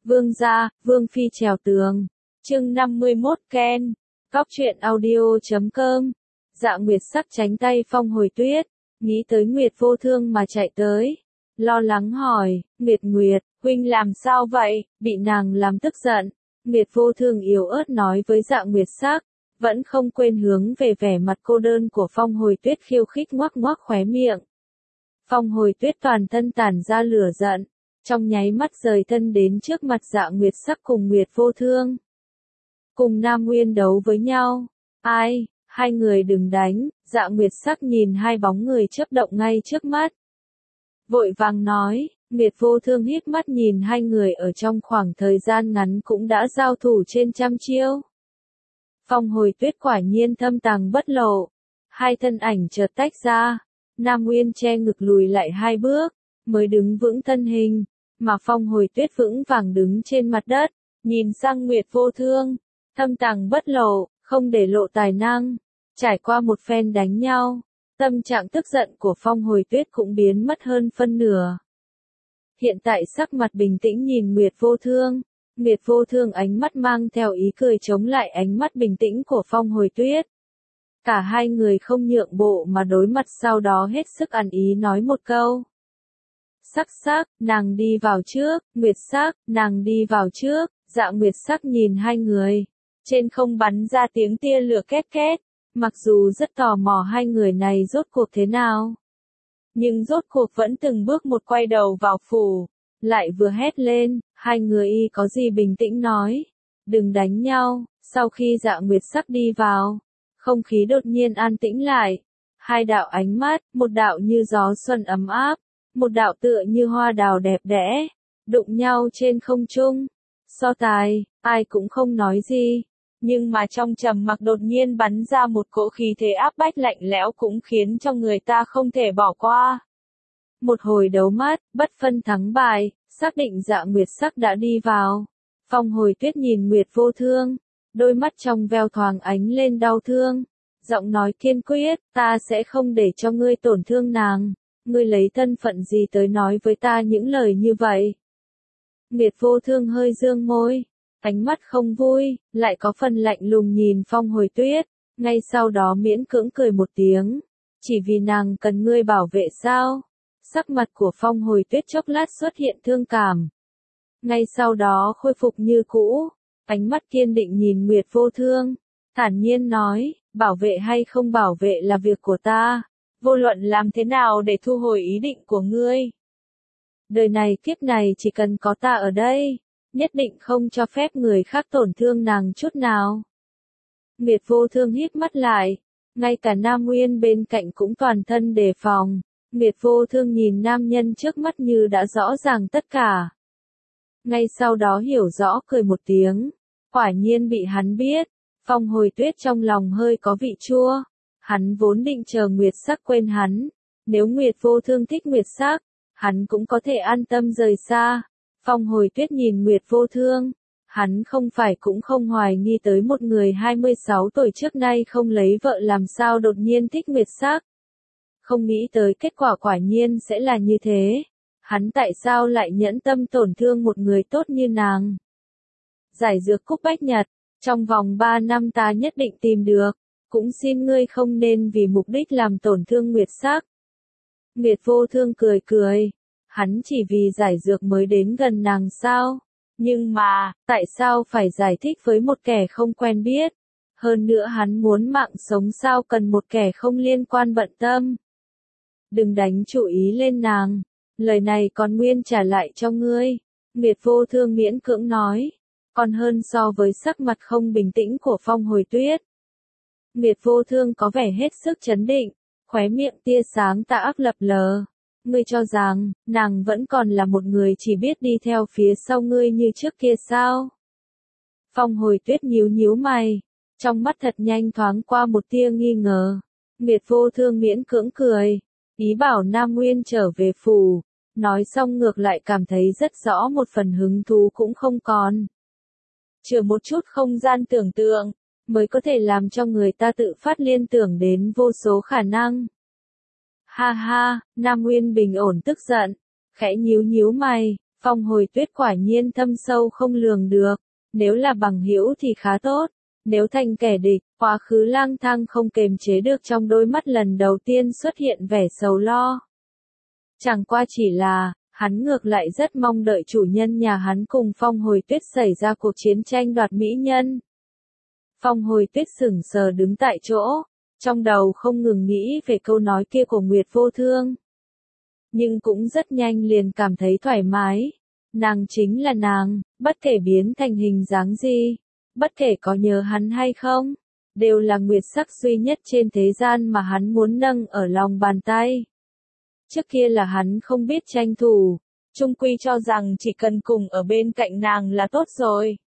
Vương gia, Vương phi trèo tường. Chương 51 Ken. Cóc truyện audio.com. Dạ Nguyệt sắc tránh tay Phong Hồi Tuyết, nghĩ tới Nguyệt Vô Thương mà chạy tới, lo lắng hỏi, Nguyệt, huynh làm sao vậy, bị nàng làm tức giận. Nguyệt Vô Thương yếu ớt nói với Dạ Nguyệt sắc, vẫn không quên hướng về vẻ mặt cô đơn của Phong Hồi Tuyết khiêu khích ngoác khóe miệng. Phong Hồi Tuyết toàn thân tản ra lửa giận, trong nháy mắt rời thân đến trước mặt Dạ Nguyệt sắc cùng Nguyệt Vô Thương. Cùng Nam Nguyên đấu với nhau. Ai, hai người đừng đánh. Dạ Nguyệt sắc nhìn hai bóng người chớp động ngay trước mắt, vội vàng nói. Nguyệt Vô Thương hít mắt nhìn hai người ở trong khoảng thời gian ngắn cũng đã giao thủ trên trăm chiêu. Phong Hồi Tuyết quả nhiên thâm tàng bất lộ. Hai thân ảnh chợt tách ra, Nam Nguyên che ngực lùi lại hai bước, mới đứng vững thân hình, mà Phong Hồi Tuyết vững vàng đứng trên mặt đất, nhìn sang Nguyệt Vô Thương, thâm tàng bất lộ, không để lộ tài năng. Trải qua một phen đánh nhau, tâm trạng tức giận của Phong Hồi Tuyết cũng biến mất hơn phân nửa. Hiện tại sắc mặt bình tĩnh nhìn Nguyệt Vô Thương. Nguyệt Vô Thương ánh mắt mang theo ý cười chống lại ánh mắt bình tĩnh của Phong Hồi Tuyết. Cả hai người không nhượng bộ mà đối mặt, sau đó hết sức ăn ý nói một câu. Sắc, nàng đi vào trước. Nguyệt sắc, nàng đi vào trước. Dạ Nguyệt sắc nhìn hai người, trên không bắn ra tiếng tia lửa két két. Mặc dù rất tò mò hai người này rốt cuộc thế nào, nhưng rốt cuộc vẫn từng bước một quay đầu vào phủ, lại vừa hét lên, hai người y có gì bình tĩnh nói, đừng đánh nhau. Sau khi Dạ Nguyệt sắc đi vào, không khí đột nhiên an tĩnh lại. Hai đạo ánh mắt, một đạo như gió xuân ấm áp, một đạo tựa như hoa đào đẹp đẽ, đụng nhau trên không trung. So tài, ai cũng không nói gì. Nhưng mà trong trầm mặc đột nhiên bắn ra một cỗ khí thế áp bách lạnh lẽo cũng khiến cho người ta không thể bỏ qua. Một hồi đấu mắt, bất phân thắng bại, xác định Dạ Nguyệt sắc đã đi vào. Phong Hồi Tuyết nhìn Nguyệt Vô Thương, đôi mắt trong veo thoáng ánh lên đau thương, giọng nói kiên quyết, ta sẽ không để cho ngươi tổn thương nàng, ngươi lấy thân phận gì tới nói với ta những lời như vậy. Nguyệt Vô Thương hơi dương môi, ánh mắt không vui, lại có phần lạnh lùng nhìn Phong Hồi Tuyết, ngay sau đó miễn cưỡng cười một tiếng, chỉ vì nàng cần ngươi bảo vệ sao? Sắc mặt của Phong Hồi Tuyết chốc lát xuất hiện thương cảm, ngay sau đó khôi phục như cũ, ánh mắt kiên định nhìn Nguyệt Vô Thương, thản nhiên nói, bảo vệ hay không bảo vệ là việc của ta, vô luận làm thế nào để thu hồi ý định của ngươi. Đời này kiếp này chỉ cần có ta ở đây, nhất định không cho phép người khác tổn thương nàng chút nào. Nguyệt Vô Thương hít mắt lại, ngay cả Nam Nguyên bên cạnh cũng toàn thân đề phòng. Nguyệt Vô Thương nhìn nam nhân trước mắt như đã rõ ràng tất cả. Ngay sau đó hiểu rõ cười một tiếng, quả nhiên bị hắn biết. Phong Hồi Tuyết trong lòng hơi có vị chua, hắn vốn định chờ Nguyệt sắc quên hắn, nếu Nguyệt Vô Thương thích Nguyệt sắc, hắn cũng có thể an tâm rời xa. Phong Hồi Tuyết nhìn Nguyệt Vô Thương, hắn không phải cũng không hoài nghi tới một người 26 tuổi trước nay không lấy vợ làm sao đột nhiên thích Nguyệt sắc. Không nghĩ tới kết quả quả nhiên sẽ là như thế. Hắn tại sao lại nhẫn tâm tổn thương một người tốt như nàng? Giải dược Cúc Bách Nhật, trong vòng 3 năm ta nhất định tìm được, cũng xin ngươi không nên vì mục đích làm tổn thương Nguyệt sắc. Nguyệt Vô Thương cười, hắn chỉ vì giải dược mới đến gần nàng sao? Nhưng mà, tại sao phải giải thích với một kẻ không quen biết? Hơn nữa hắn muốn mạng sống sao cần một kẻ không liên quan bận tâm? Đừng đánh chú ý lên nàng, lời này còn nguyên trả lại cho ngươi. Nguyệt Vô Thương miễn cưỡng nói, còn hơn so với sắc mặt không bình tĩnh của Phong Hồi Tuyết. Nguyệt Vô Thương có vẻ hết sức chấn định, khóe miệng tia sáng tà ác lập lờ. Ngươi cho rằng, nàng vẫn còn là một người chỉ biết đi theo phía sau ngươi như trước kia sao? Phong Hồi Tuyết nhíu mày, trong mắt thật nhanh thoáng qua một tia nghi ngờ. Nguyệt Vô Thương miễn cưỡng cười, ý bảo Nam Nguyên trở về phủ, nói xong ngược lại cảm thấy rất rõ một phần hứng thú cũng không còn. Chừa một chút không gian tưởng tượng, mới có thể làm cho người ta tự phát liên tưởng đến vô số khả năng. Ha ha, Nam Nguyên bình ổn tức giận, khẽ nhíu mày, Phong Hồi Tuyết quả nhiên thâm sâu không lường được, nếu là bằng hữu thì khá tốt, nếu thành kẻ địch, quá khứ lang thang không kềm chế được trong đôi mắt lần đầu tiên xuất hiện vẻ sầu lo. Chẳng qua chỉ là, hắn ngược lại rất mong đợi chủ nhân nhà hắn cùng Phong Hồi Tuyết xảy ra cuộc chiến tranh đoạt mỹ nhân. Phong Hồi Tuyết sững sờ đứng tại chỗ, trong đầu không ngừng nghĩ về câu nói kia của Nguyệt Vô Thương. Nhưng cũng rất nhanh liền cảm thấy thoải mái. Nàng chính là nàng, bất kể biến thành hình dáng gì, bất kể có nhớ hắn hay không, đều là nguyệt sắc duy nhất trên thế gian mà hắn muốn nâng ở lòng bàn tay. Trước kia là hắn không biết tranh thủ, chung quy cho rằng chỉ cần cùng ở bên cạnh nàng là tốt rồi.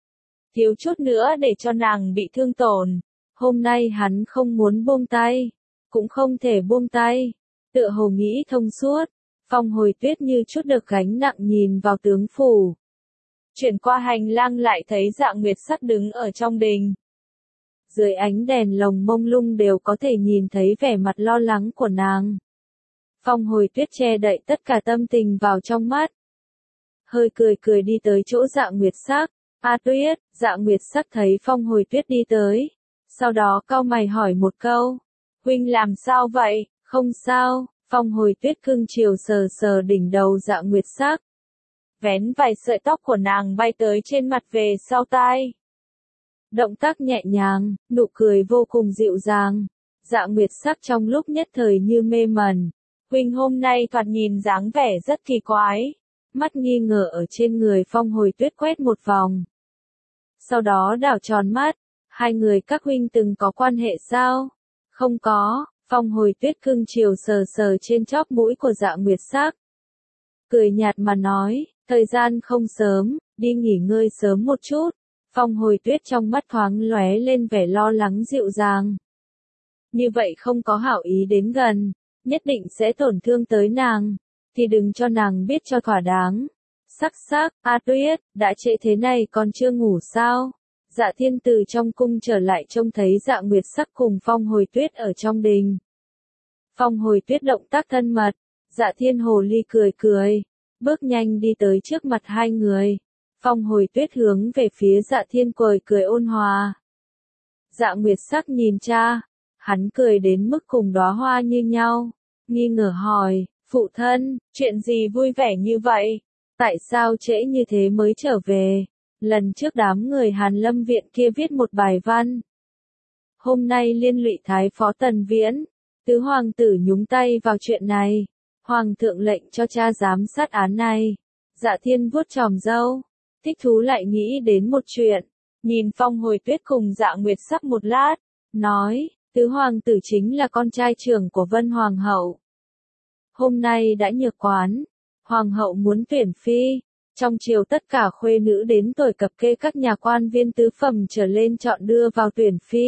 Thiếu chút nữa để cho nàng bị thương tổn, hôm nay hắn không muốn buông tay, cũng không thể buông tay, tựa hồ nghĩ thông suốt. Phong Hồi Tuyết như chút được gánh nặng nhìn vào tướng phủ. Chuyển qua hành lang lại thấy Dạ Nguyệt Sắc đứng ở trong đình. Dưới ánh đèn lồng mông lung đều có thể nhìn thấy vẻ mặt lo lắng của nàng. Phong Hồi Tuyết che đậy tất cả tâm tình vào trong mắt. Hơi cười cười đi tới chỗ Dạ Nguyệt Sắc. A Tuyết, Dạ Nguyệt Sắc thấy Phong Hồi Tuyết đi tới. Sau đó cau mày hỏi một câu. Huynh làm sao vậy? Không sao. Phong Hồi Tuyết cưng chiều sờ sờ đỉnh đầu Dạ Nguyệt Sắc. Vén vài sợi tóc của nàng bay tới trên mặt về sau tai. Động tác nhẹ nhàng, nụ cười vô cùng dịu dàng. Dạ Nguyệt Sắc trong lúc nhất thời như mê mẩn. Huynh hôm nay thoạt nhìn dáng vẻ rất kỳ quái. Mắt nghi ngờ ở trên người Phong Hồi Tuyết quét một vòng. Sau đó đảo tròn mắt. Hai người các huynh từng có quan hệ sao? Không có. Phong Hồi Tuyết cưng chiều sờ sờ trên chóp mũi của Dạ Nguyệt Sắc. Cười nhạt mà nói, thời gian không sớm, đi nghỉ ngơi sớm một chút. Phong Hồi Tuyết trong mắt thoáng lóe lên vẻ lo lắng dịu dàng. Như vậy không có hảo ý đến gần, nhất định sẽ tổn thương tới nàng, thì đừng cho nàng biết cho thỏa đáng. Sắc sắc, A Tuyết, đã trễ thế này còn chưa ngủ sao? Dạ Thiên từ trong cung trở lại trông thấy Dạ Nguyệt Sắc cùng Phong Hồi Tuyết ở trong đình. Phong Hồi Tuyết động tác thân mật, Dạ Thiên hồ ly cười cười, bước nhanh đi tới trước mặt hai người. Phong Hồi Tuyết hướng về phía Dạ Thiên cười cười ôn hòa. Dạ Nguyệt Sắc nhìn cha, hắn cười đến mức cùng đóa hoa như nhau, nghi ngờ hỏi, phụ thân, chuyện gì vui vẻ như vậy? Tại sao trễ như thế mới trở về? Lần trước đám người Hàn Lâm viện kia viết một bài văn. Hôm nay liên lụy Thái Phó Tần Viễn, tứ hoàng tử nhúng tay vào chuyện này. Hoàng thượng lệnh cho cha giám sát án này. Dạ Thiên vuốt chòm râu, thích thú lại nghĩ đến một chuyện. Nhìn Phong Hồi Tuyết cùng Dạ Nguyệt Sắc một lát, nói, tứ hoàng tử chính là con trai trưởng của Vân Hoàng hậu. Hôm nay đã nhược quán, Hoàng hậu muốn tuyển phi. Trong triều tất cả khuê nữ đến tuổi cập kê các nhà quan viên tứ phẩm trở lên chọn đưa vào tuyển phi.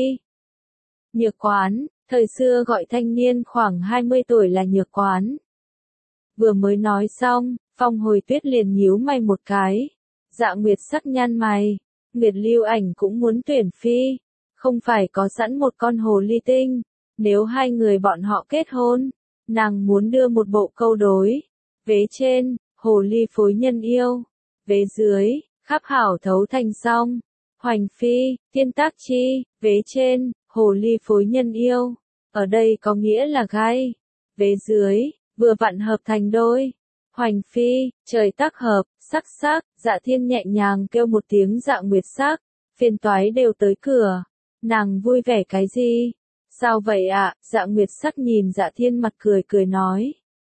Nhược quán, thời xưa gọi thanh niên khoảng 20 tuổi là nhược quán. Vừa mới nói xong, Phong Hồi Tuyết liền nhíu mày một cái. Dạ Nguyệt Sắc nhăn mày, Nguyệt Lưu Ảnh cũng muốn tuyển phi. Không phải có sẵn một con hồ ly tinh, nếu hai người bọn họ kết hôn, nàng muốn đưa một bộ câu đối. Vế trên, hồ ly phối nhân yêu. Vế dưới, khắp hảo thấu thành song. Hoành phi, tiên tác chi. Vế trên, hồ ly phối nhân yêu. Ở đây có nghĩa là gai. Vế dưới, vừa vặn hợp thành đôi. Hoành phi, trời tác hợp, sắc sắc. Dạ Thiên nhẹ nhàng kêu một tiếng Dạ Nguyệt Sắc. Phiền toái đều tới cửa. Nàng vui vẻ cái gì? Sao vậy ạ? Dạ Nguyệt Sắc nhìn Dạ Thiên mặt cười cười nói.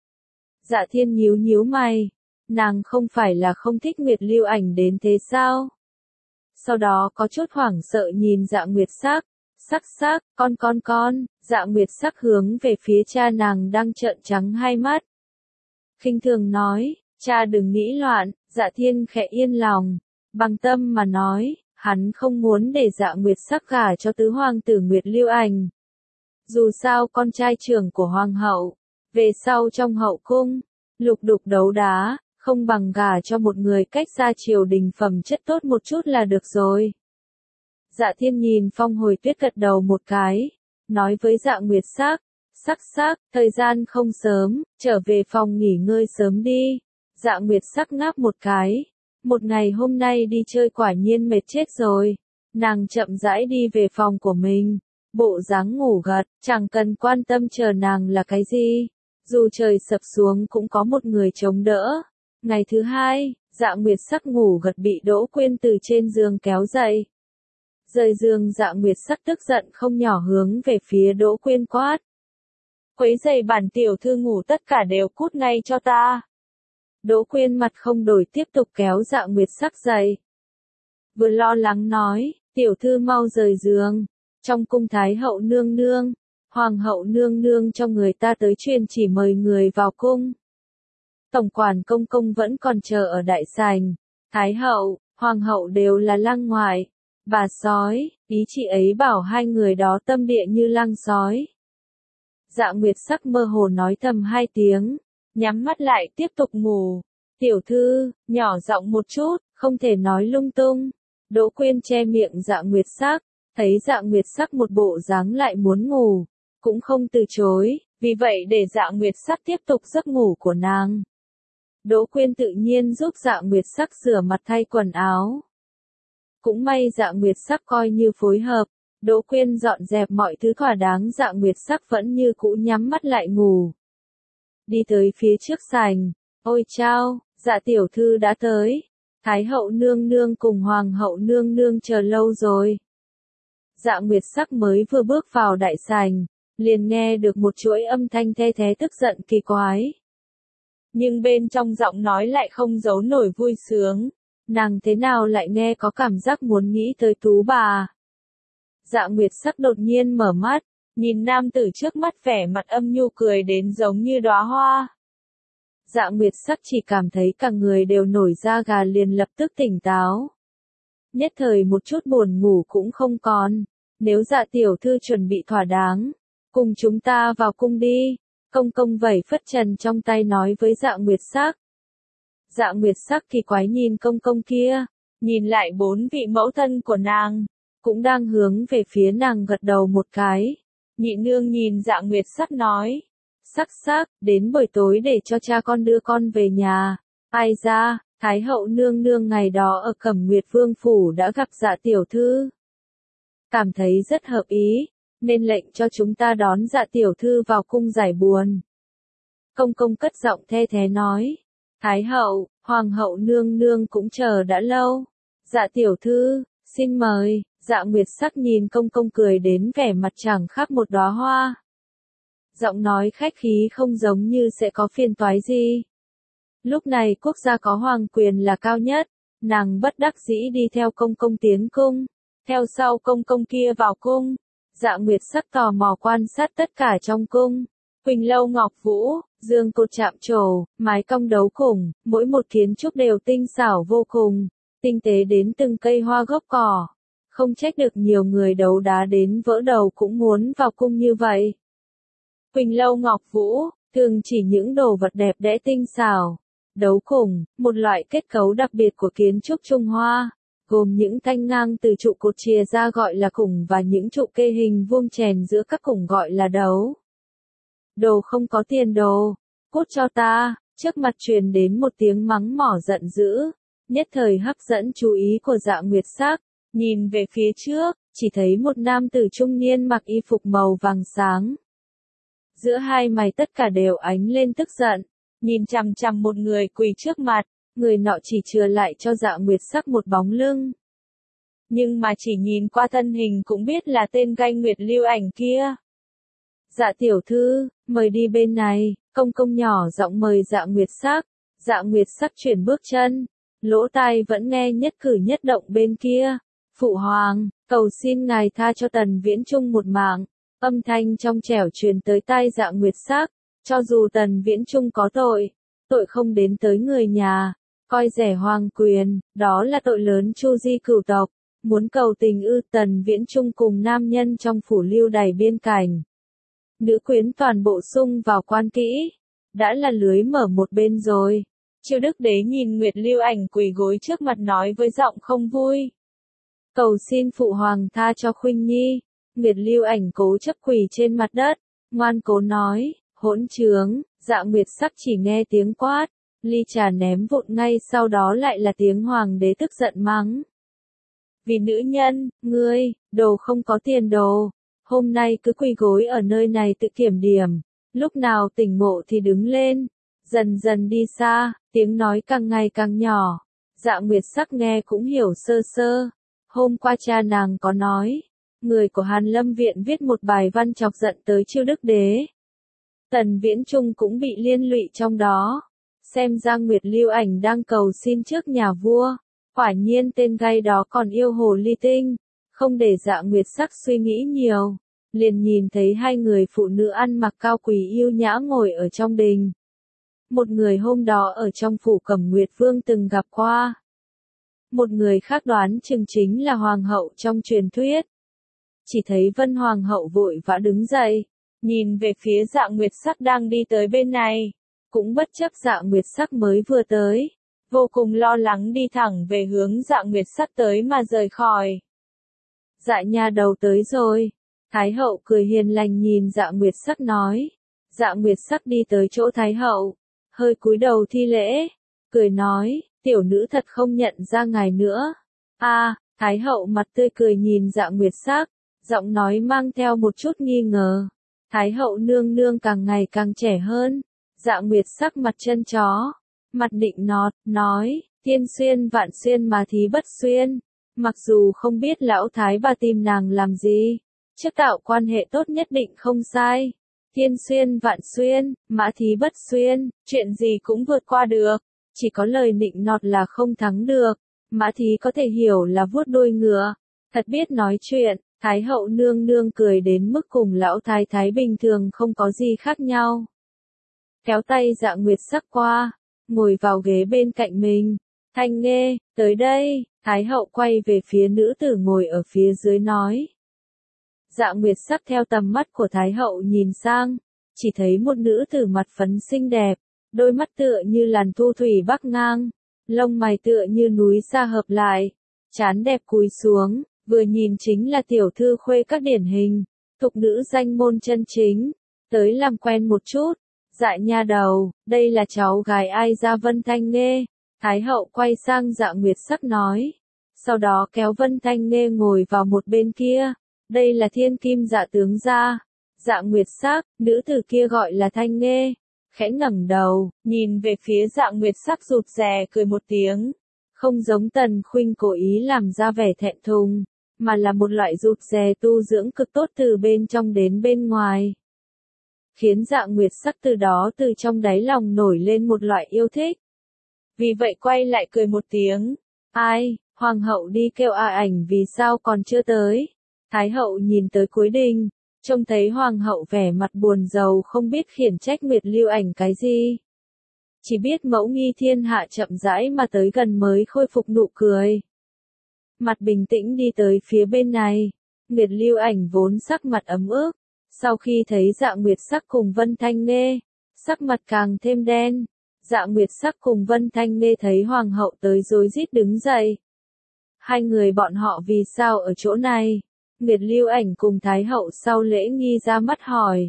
Dạ Thiên nhíu nhíu mày. Nàng không phải là không thích Nguyệt Lưu Ảnh đến thế sao? Sau đó có chút hoảng sợ nhìn Dạ Nguyệt Sắc. Sắc sắc, con. Dạ Nguyệt Sắc hướng về phía cha nàng đang trợn trắng hai mắt. Khinh thường nói, cha đừng nghĩ loạn. Dạ Thiên khẽ yên lòng, bằng tâm mà nói, hắn không muốn để Dạ Nguyệt Sắc gả cho tứ hoàng tử Nguyệt Lưu Ảnh. Dù sao con trai trưởng của hoàng hậu, về sau trong hậu cung, lục đục đấu đá, không bằng gả cho một người cách xa triều đình phẩm chất tốt một chút là được rồi. Dạ Thiên nhìn Phong Hồi Tuyết gật đầu một cái, nói với Dạ Nguyệt Sắc, sắc sắc, thời gian không sớm, trở về phòng nghỉ ngơi sớm đi. Dạ Nguyệt sắc ngáp một cái. Một ngày hôm nay đi chơi quả nhiên mệt chết rồi. Nàng chậm rãi đi về phòng của mình. Bộ dáng ngủ gật, chẳng cần quan tâm chờ nàng là cái gì. Dù trời sập xuống cũng có một người chống đỡ. Ngày thứ hai, Dạ Nguyệt sắc ngủ gật bị Đỗ Quyên từ trên giường kéo dậy. Rời giường Dạ Nguyệt sắc tức giận không nhỏ hướng về phía Đỗ Quyên quát. Quấy rầy bản tiểu thư ngủ tất cả đều cút ngay cho ta. Đỗ Quyên mặt không đổi tiếp tục kéo Dạ Nguyệt sắc dậy. Vừa lo lắng nói, tiểu thư mau rời giường. Trong cung Thái hậu nương nương, Hoàng hậu nương nương cho người ta tới truyền chỉ mời người vào cung. Tổng quản công công vẫn còn chờ ở đại sảnh. Thái hậu, Hoàng hậu đều là lăng ngoại. Bà sói, ý chị ấy bảo hai người đó tâm địa như lăng sói. Dạ Nguyệt sắc mơ hồ nói thầm hai tiếng, nhắm mắt lại tiếp tục ngủ. Tiểu thư, nhỏ giọng một chút, không thể nói lung tung. Đỗ Quyên che miệng Dạ Nguyệt sắc, thấy Dạ Nguyệt sắc một bộ dáng lại muốn ngủ, cũng không từ chối, vì vậy để Dạ Nguyệt sắc tiếp tục giấc ngủ của nàng. Đỗ Quyên tự nhiên giúp Dạ Nguyệt sắc rửa mặt thay quần áo. Cũng may Dạ Nguyệt sắc coi như phối hợp, Đỗ Quyên dọn dẹp mọi thứ thỏa đáng, Dạ Nguyệt sắc vẫn như cũ nhắm mắt lại ngủ. Đi tới phía trước sảnh, ôi chao, Dạ tiểu thư đã tới. Thái hậu nương nương cùng Hoàng hậu nương nương chờ lâu rồi. Dạ Nguyệt sắc mới vừa bước vào đại sảnh, liền nghe được một chuỗi âm thanh the thé tức giận kỳ quái. Nhưng bên trong giọng nói lại không giấu nổi vui sướng. Nàng thế nào lại nghe có cảm giác muốn nghĩ tới Tú bà. Dạ Nguyệt sắc đột nhiên mở mắt, nhìn nam tử trước mắt vẻ mặt âm nhu cười đến giống như đóa hoa. Dạ Nguyệt sắc chỉ cảm thấy cả người đều nổi da gà liền lập tức tỉnh táo. Nhất thời một chút buồn ngủ cũng không còn. Nếu Dạ tiểu thư chuẩn bị thỏa đáng, cùng chúng ta vào cung đi. Công công vẩy phất trần trong tay nói với Dạ Nguyệt sắc. Dạ Nguyệt sắc kỳ quái nhìn công công kia, nhìn lại bốn vị mẫu thân của nàng, cũng đang hướng về phía nàng gật đầu một cái. Nhị nương nhìn Dạ Nguyệt sắc nói. Sắc sắc, đến buổi tối để cho cha con đưa con về nhà. Ai ra, Thái hậu nương nương ngày đó ở Cẩm Nguyệt Vương Phủ đã gặp Dạ tiểu thư. Cảm thấy rất hợp ý, nên lệnh cho chúng ta đón Dạ tiểu thư vào cung giải buồn. Công công cất giọng the thé nói. Thái hậu, Hoàng hậu nương nương cũng chờ đã lâu. Dạ tiểu thư, xin mời. Dạ Nguyệt sắc nhìn công công cười đến vẻ mặt chẳng khác một đóa hoa. Giọng nói khách khí không giống như sẽ có phiền toái gì. Lúc này quốc gia có hoàng quyền là cao nhất, nàng bất đắc dĩ đi theo công công tiến cung. Theo sau công công kia vào cung, Dạ Nguyệt sắc tò mò quan sát tất cả trong cung. Quỳnh lâu ngọc vũ, dương cột chạm trổ, mái cong đấu khủng, mỗi một kiến trúc đều tinh xảo vô cùng, tinh tế đến từng cây hoa gốc cỏ. Không trách được nhiều người đấu đá đến vỡ đầu cũng muốn vào cung như vậy. Quỳnh lâu ngọc vũ, thường chỉ những đồ vật đẹp đẽ tinh xảo. Đấu khủng, một loại kết cấu đặc biệt của kiến trúc Trung Hoa, gồm những thanh ngang từ trụ cột chìa ra gọi là khủng và những trụ kê hình vuông chèn giữa các khủng gọi là đấu. Đồ không có tiền đồ, cút cho ta. Trước mặt truyền đến một tiếng mắng mỏ giận dữ, nhất thời hấp dẫn chú ý của Dạ Nguyệt sắc. Nhìn về phía trước, chỉ thấy một nam tử trung niên mặc y phục màu vàng sáng. Giữa hai mày tất cả đều ánh lên tức giận, nhìn chằm chằm một người quỳ trước mặt, người nọ chỉ chừa lại cho Dạ Nguyệt sắc một bóng lưng. Nhưng mà chỉ nhìn qua thân hình cũng biết là tên Ganh Nguyệt Lưu Ảnh kia. Dạ tiểu thư, mời đi bên này, công công nhỏ giọng mời Dạ Nguyệt sắc. Dạ Nguyệt sắc chuyển bước chân, lỗ tai vẫn nghe nhất cử nhất động bên kia. Phụ hoàng, cầu xin ngài tha cho Tần Viễn Trung một mạng. Âm thanh trong trẻo truyền tới tai Dạ Nguyệt sắc. Cho dù Tần Viễn Trung có tội, tội không đến tới người nhà, coi rẻ hoàng quyền, đó là tội lớn chu di cửu tộc. Muốn cầu tình ư? Tần Viễn Trung cùng nam nhân trong phủ lưu đày biên cảnh. Nữ quyến toàn bộ xung vào quan kỹ, đã là lưới mở một bên rồi. Chiêu Đức Đế nhìn Nguyệt Lưu Ảnh quỳ gối trước mặt nói với giọng không vui. Cầu xin phụ hoàng tha cho Khuynh Nhi. Nguyệt Lưu Ảnh cố chấp quỳ trên mặt đất, ngoan cố nói, hỗn trướng. Dạ Nguyệt sắc chỉ nghe tiếng quát, ly trà ném vụn ngay sau đó lại là tiếng hoàng đế tức giận mắng. Vì nữ nhân, ngươi, đồ không có tiền đồ, hôm nay cứ quỳ gối ở nơi này tự kiểm điểm, lúc nào tỉnh ngộ thì đứng lên, dần dần đi xa, tiếng nói càng ngày càng nhỏ. Dạ Nguyệt Sắc nghe cũng hiểu sơ sơ, hôm qua cha nàng có nói, người của Hàn Lâm Viện viết một bài văn chọc giận tới Chiêu Đức Đế. Tần Viễn Trung cũng bị liên lụy trong đó, xem ra Nguyệt Lưu Ảnh đang cầu xin trước nhà vua, quả nhiên tên gay đó còn yêu hồ ly tinh, không để Dạ Nguyệt Sắc suy nghĩ nhiều, liền nhìn thấy hai người phụ nữ ăn mặc cao quý yêu nhã ngồi ở trong đình. Một người hôm đó ở trong phủ Cẩm Nguyệt Vương từng gặp qua. Một người khác đoán chừng chính là hoàng hậu trong truyền thuyết. Chỉ thấy Vân hoàng hậu vội vã đứng dậy, nhìn về phía Dạ Nguyệt Sắc đang đi tới bên này, cũng bất chấp Dạ Nguyệt Sắc mới vừa tới, vô cùng lo lắng đi thẳng về hướng Dạ Nguyệt Sắc tới mà rời khỏi. Dạ nha đầu tới rồi. Thái hậu cười hiền lành nhìn Dạ Nguyệt Sắc nói. Dạ Nguyệt Sắc đi tới chỗ Thái hậu, hơi cúi đầu thi lễ, cười nói, tiểu nữ thật không nhận ra ngài nữa. Thái hậu mặt tươi cười nhìn Dạ Nguyệt Sắc, giọng nói mang theo một chút nghi ngờ. Thái hậu nương nương càng ngày càng trẻ hơn. Dạ Nguyệt Sắc mặt chân chó, mặt định nọt, nói, thiên xuyên vạn xuyên mà thí bất xuyên. Mặc dù không biết lão thái bà tìm nàng làm gì, trước tạo quan hệ tốt nhất định không sai. Thiên xuyên vạn xuyên, mã thí bất xuyên, chuyện gì cũng vượt qua được, chỉ có lời nịnh nọt là không thắng được. Mã thí có thể hiểu là vuốt đuôi ngựa, thật biết nói chuyện. Thái hậu nương nương cười đến mức cùng lão thái thái bình thường không có gì khác nhau. Kéo tay Dạ Nguyệt Sắc qua, ngồi vào ghế bên cạnh mình. Thanh Nghê, tới đây. Thái hậu quay về phía nữ tử ngồi ở phía dưới nói. Dạ Nguyệt Sắc theo tầm mắt của Thái hậu nhìn sang, chỉ thấy một nữ tử mặt phấn xinh đẹp, đôi mắt tựa như làn thu thủy bắc ngang, lông mày tựa như núi xa hợp lại, trán đẹp cúi xuống, vừa nhìn chính là tiểu thư khuê các điển hình, thục nữ danh môn chân chính, tới làm quen một chút. Dạ nha đầu, đây là cháu gái ai ra Vân Thanh Nghê. Thái hậu quay sang Dạ Nguyệt Sắc nói, sau đó kéo Vân Thanh Nghê ngồi vào một bên kia, đây là thiên kim dạ tướng gia. Dạ Nguyệt Sắc, nữ tử kia gọi là Thanh Nghê, khẽ ngẩng đầu, nhìn về phía Dạ Nguyệt Sắc rụt rè cười một tiếng, không giống Tần Khuynh cố ý làm ra vẻ thẹn thùng, mà là một loại rụt rè tu dưỡng cực tốt từ bên trong đến bên ngoài. Khiến Dạ Nguyệt Sắc từ đó từ trong đáy lòng nổi lên một loại yêu thích. Vì vậy quay lại cười một tiếng. Ai, hoàng hậu đi kêu ảnh vì sao còn chưa tới. Thái hậu nhìn tới cuối đình, trông thấy hoàng hậu vẻ mặt buồn rầu không biết khiển trách Nguyệt Lưu Ảnh cái gì. Chỉ biết mẫu nghi thiên hạ chậm rãi mà tới gần mới khôi phục nụ cười. Mặt bình tĩnh đi tới phía bên này, Nguyệt Lưu Ảnh vốn sắc mặt ấm ức, sau khi thấy Dạ Nguyệt Sắc cùng Vân Thanh Nghê, sắc mặt càng thêm đen. Dạ Nguyệt Sắc cùng Vân Thanh Nghê thấy hoàng hậu tới rối rít đứng dậy. Hai người bọn họ vì sao ở chỗ này? Nguyệt Lưu Ảnh cùng Thái hậu sau lễ nghi ra mắt hỏi.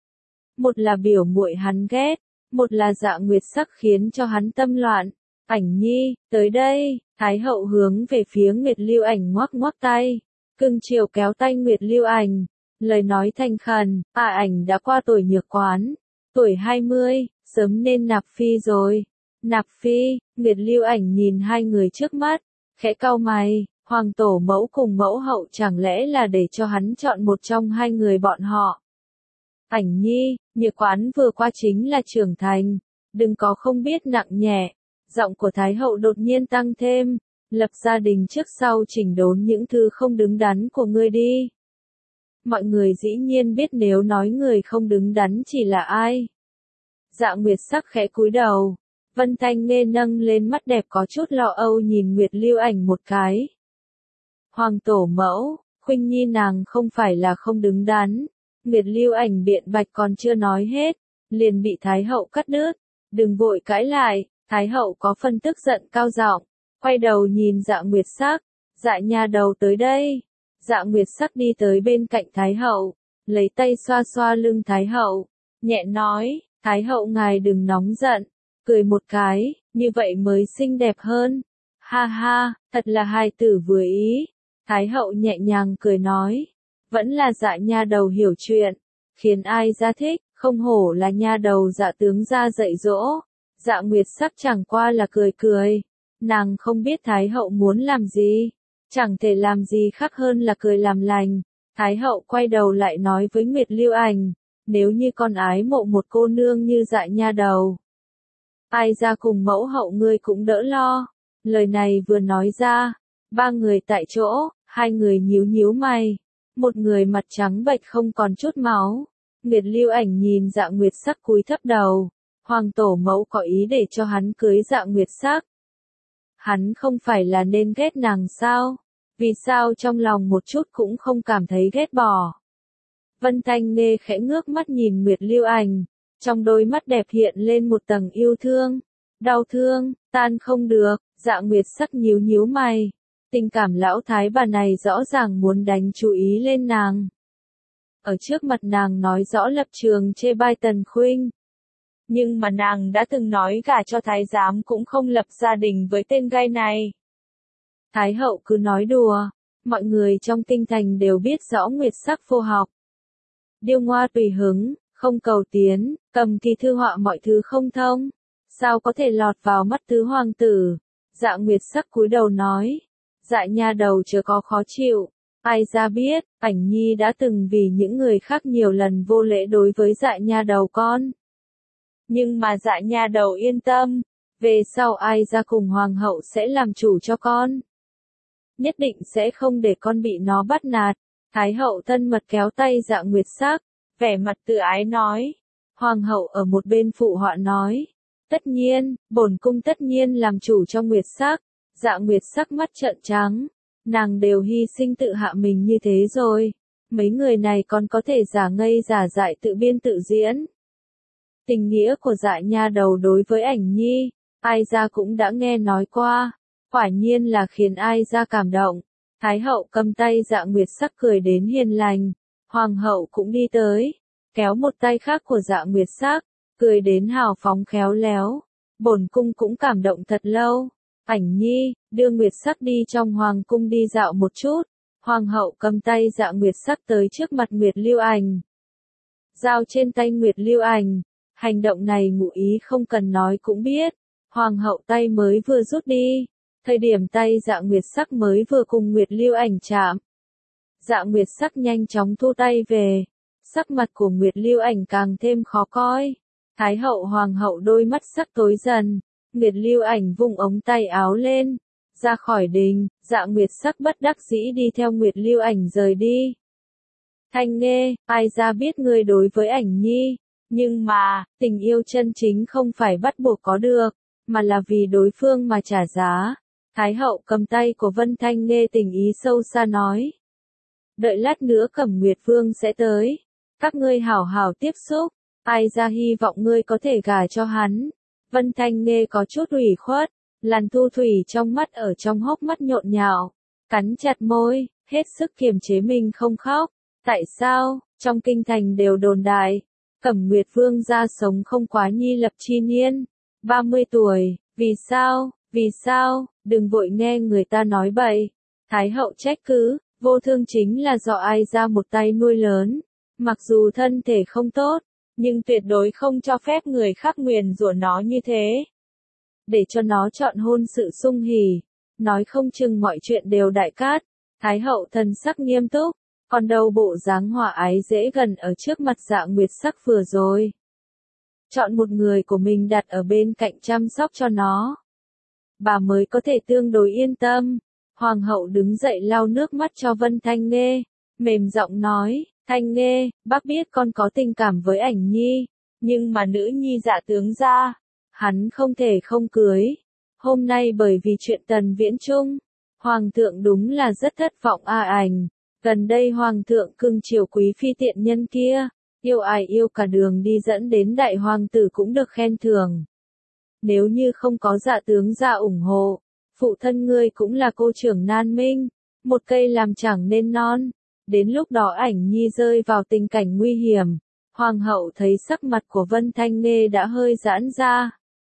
Một là biểu muội hắn ghét, một là Dạ Nguyệt Sắc khiến cho hắn tâm loạn. Ảnh nhi, tới đây. Thái hậu hướng về phía Nguyệt Lưu Ảnh ngoắc ngoắc tay, cưng chiều kéo tay Nguyệt Lưu Ảnh, lời nói thành khẩn, ảnh đã qua tuổi nhược quán, tuổi 20, sớm nên nạp phi rồi. Nạp phi. Nguyệt Lưu Ảnh nhìn hai người trước mắt, khẽ cau mày, hoàng tổ mẫu cùng mẫu hậu chẳng lẽ là để cho hắn chọn một trong hai người bọn họ. Ảnh nhi, nhược quán vừa qua chính là trưởng thành, đừng có không biết nặng nhẹ. Giọng của Thái hậu đột nhiên tăng thêm, lập gia đình trước sau chỉnh đốn những thứ không đứng đắn của ngươi đi. Mọi người dĩ nhiên biết nếu nói người không đứng đắn chỉ là ai. Dạ Nguyệt Sắc khẽ cúi đầu, Vân Thanh Nghê nâng lên mắt đẹp có chút lo âu nhìn Nguyệt Lưu Ảnh một cái. Hoàng tổ mẫu, Khuynh nhi nàng không phải là không đứng đắn. Nguyệt Lưu Ảnh biện bạch còn chưa nói hết, liền bị Thái hậu cắt đứt. Đừng vội cãi lại. Thái hậu có phần tức giận cao giọng, quay đầu nhìn Dạ Nguyệt Sắc, Dạ nha đầu tới đây. Dạ Nguyệt Sắc đi tới bên cạnh Thái hậu, lấy tay xoa xoa lưng Thái hậu, nhẹ nói, Thái hậu ngài đừng nóng giận, cười một cái, như vậy mới xinh đẹp hơn. Ha ha, thật là hài tử vừa ý. Thái hậu nhẹ nhàng cười nói, vẫn là Dạ nha đầu hiểu chuyện, khiến ai ra thích, không hổ là nha đầu Dạ tướng ra dạy dỗ. Dạ Nguyệt Sắc chẳng qua là cười cười, nàng không biết Thái hậu muốn làm gì, chẳng thể làm gì khác hơn là cười làm lành. Thái hậu quay đầu lại nói với Nguyệt Lưu Ảnh, nếu như con ái mộ một cô nương như Dạ nha đầu, ai ra cùng mẫu hậu ngươi cũng đỡ lo. Lời này vừa nói ra, ba người tại chỗ, hai người nhíu nhíu mày, một người mặt trắng bệch không còn chút máu. Nguyệt Lưu Ảnh nhìn Dạ Nguyệt Sắc cúi thấp đầu, hoàng tổ mẫu có ý để cho hắn cưới Dạ Nguyệt Sắc. Hắn không phải là nên ghét nàng sao? Vì sao trong lòng một chút cũng không cảm thấy ghét bỏ? Vân Thanh Nghê khẽ ngước mắt nhìn Nguyệt Lưu Ảnh, trong đôi mắt đẹp hiện lên một tầng yêu thương, đau thương, tan không được. Dạ Nguyệt Sắc nhíu nhíu mày, tình cảm lão thái bà này rõ ràng muốn đánh chú ý lên nàng. Ở trước mặt nàng nói rõ lập trường chê bai Tần Khuynh. Nhưng mà nàng đã từng nói gả cho thái giám cũng không lập gia đình với tên gai này. Thái hậu cứ nói đùa, mọi người trong kinh thành đều biết rõ Nguyệt Sắc vô học. Điêu ngoa tùy hứng, không cầu tiến, cầm kỳ thư họa mọi thứ không thông, sao có thể lọt vào mắt tứ hoàng tử. Dạ Nguyệt Sắc cúi đầu nói, Dạ nha đầu chớ có khó chịu, ai ra biết, Ảnh Nhi đã từng vì những người khác nhiều lần vô lễ đối với Dạ nha đầu con. Nhưng mà Dạ nha đầu yên tâm, về sau ai ra cùng hoàng hậu sẽ làm chủ cho con. Nhất định sẽ không để con bị nó bắt nạt. Thái hậu thân mật kéo tay Dạ Nguyệt Sắc, vẻ mặt tự ái nói. Hoàng hậu ở một bên phụ họa nói, tất nhiên, bổn cung tất nhiên làm chủ cho Nguyệt Sắc. Dạ Nguyệt Sắc mắt trợn trắng, nàng đều hy sinh tự hạ mình như thế rồi, mấy người này còn có thể giả ngây giả dại tự biên tự diễn. Tình nghĩa của Dạ nha đầu đối với Ảnh Nhi, ai ra cũng đã nghe nói qua, quả nhiên là khiến ai ra cảm động. Thái hậu cầm tay Dạ Nguyệt Sắc cười đến hiền lành, hoàng hậu cũng đi tới, kéo một tay khác của Dạ Nguyệt Sắc, cười đến hào phóng khéo léo. Bổn cung cũng cảm động thật lâu. Ảnh Nhi, đưa Nguyệt Sắc đi trong hoàng cung đi dạo một chút. Hoàng hậu cầm tay Dạ Nguyệt Sắc tới trước mặt Nguyệt Lưu Ảnh, giao trên tay Nguyệt Lưu Ảnh. Hành động này ngụ ý không cần nói cũng biết. Hoàng hậu tay mới vừa rút đi, thời điểm tay Dạ Nguyệt Sắc mới vừa cùng Nguyệt Lưu Ảnh chạm. Dạ Nguyệt Sắc nhanh chóng thu tay về, sắc mặt của Nguyệt Lưu Ảnh càng thêm khó coi. Thái hậu hoàng hậu đôi mắt sắc tối dần, Nguyệt Lưu Ảnh vung ống tay áo lên, ra khỏi đình. Dạ Nguyệt Sắc bất đắc dĩ đi theo Nguyệt Lưu Ảnh rời đi. Thanh Nghê, ai ra biết ngươi đối với Ảnh Nhi, nhưng mà, tình yêu chân chính không phải bắt buộc có được, mà là vì đối phương mà trả giá. Thái hậu cầm tay của Vân Thanh Nghê tình ý sâu xa nói. Đợi lát nữa Cẩm Nguyệt Vương sẽ tới, các ngươi hảo hảo tiếp xúc, ai ra hy vọng ngươi có thể gả cho hắn. Vân Thanh Nghê có chút ủy khuất, làn thu thủy trong mắt ở trong hốc mắt nhộn nhạo, cắn chặt môi, hết sức kiềm chế mình không khóc. Tại sao, trong kinh thành đều đồn đại, Cẩm Nguyệt Vương gia sống không quá nhi lập chi niên, 30 tuổi, vì sao, đừng vội nghe người ta nói bậy. Thái hậu trách cứ, vô thương chính là do ai ra một tay nuôi lớn, mặc dù thân thể không tốt, nhưng tuyệt đối không cho phép người khác nguyền rủa nó như thế. Để cho nó chọn hôn sự sung hỉ, nói không chừng mọi chuyện đều đại cát. Thái hậu thần sắc nghiêm túc, còn đâu bộ dáng hòa ái dễ gần ở trước mặt Dạ Nguyệt Sắc vừa rồi. Chọn một người của mình đặt ở bên cạnh chăm sóc cho nó, bà mới có thể tương đối yên tâm. Hoàng hậu đứng dậy lau nước mắt cho Vân Thanh Nghê, mềm giọng nói, Thanh Nghê, bác biết con có tình cảm với Ảnh Nhi, nhưng mà nữ nhi Dạ tướng gia, hắn không thể không cưới. Hôm nay bởi vì chuyện Tần Viễn Trung, Hoàng thượng đúng là rất thất vọng Ảnh. Gần đây Hoàng thượng cưng chiều quý phi tiện nhân kia, yêu ai yêu cả đường đi dẫn đến đại hoàng tử cũng được khen thưởng. Nếu như không có Dạ tướng gia ủng hộ, phụ thân ngươi cũng là cô trưởng nan minh, một cây làm chẳng nên non. Đến lúc đó Ảnh Nhi rơi vào tình cảnh nguy hiểm. Hoàng hậu thấy sắc mặt của Vân Thanh Nghê đã hơi giãn ra.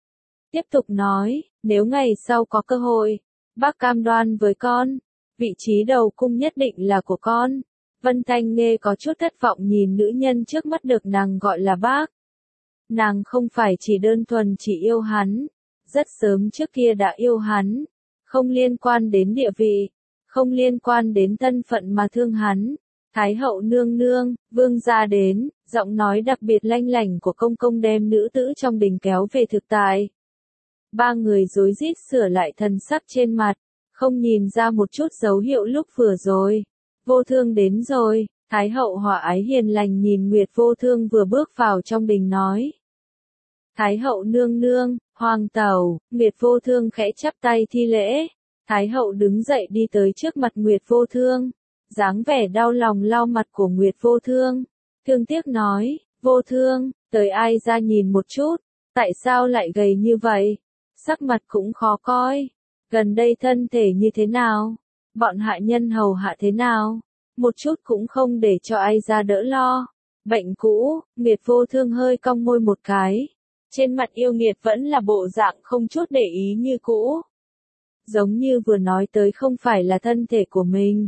Tiếp tục nói, nếu ngày sau có cơ hội, bác cam đoan với con, vị trí đầu cung nhất định là của con. Vân Thanh Nghê có chút thất vọng nhìn nữ nhân trước mắt được nàng gọi là bác. Nàng không phải chỉ đơn thuần chỉ yêu hắn, rất sớm trước kia đã yêu hắn, không liên quan đến địa vị, không liên quan đến thân phận mà thương hắn. Thái hậu nương nương, vương gia đến, giọng nói đặc biệt lanh lảnh của công công đem nữ tử trong đình kéo về thực tại. Ba người rối rít sửa lại thần sắc trên mặt, không nhìn ra một chút dấu hiệu lúc vừa rồi. Vô Thương đến rồi, Thái hậu hòa ái hiền lành nhìn Nguyệt Vô Thương vừa bước vào trong đình nói. Thái hậu nương nương, hoàng tẩu, Nguyệt Vô Thương khẽ chắp tay thi lễ. Thái hậu đứng dậy đi tới trước mặt Nguyệt Vô Thương, dáng vẻ đau lòng lau mặt của Nguyệt Vô Thương. Thương tiếc nói, Vô Thương, tới ai ra nhìn một chút, tại sao lại gầy như vậy? Sắc mặt cũng khó coi. Gần đây thân thể như thế nào? Bọn hạ nhân hầu hạ thế nào? Một chút cũng không để cho ai ra đỡ lo. Bệnh cũ, Nguyệt Vô Thương hơi cong môi một cái. Trên mặt yêu nghiệt vẫn là bộ dạng không chút để ý như cũ. Giống như vừa nói tới không phải là thân thể của mình.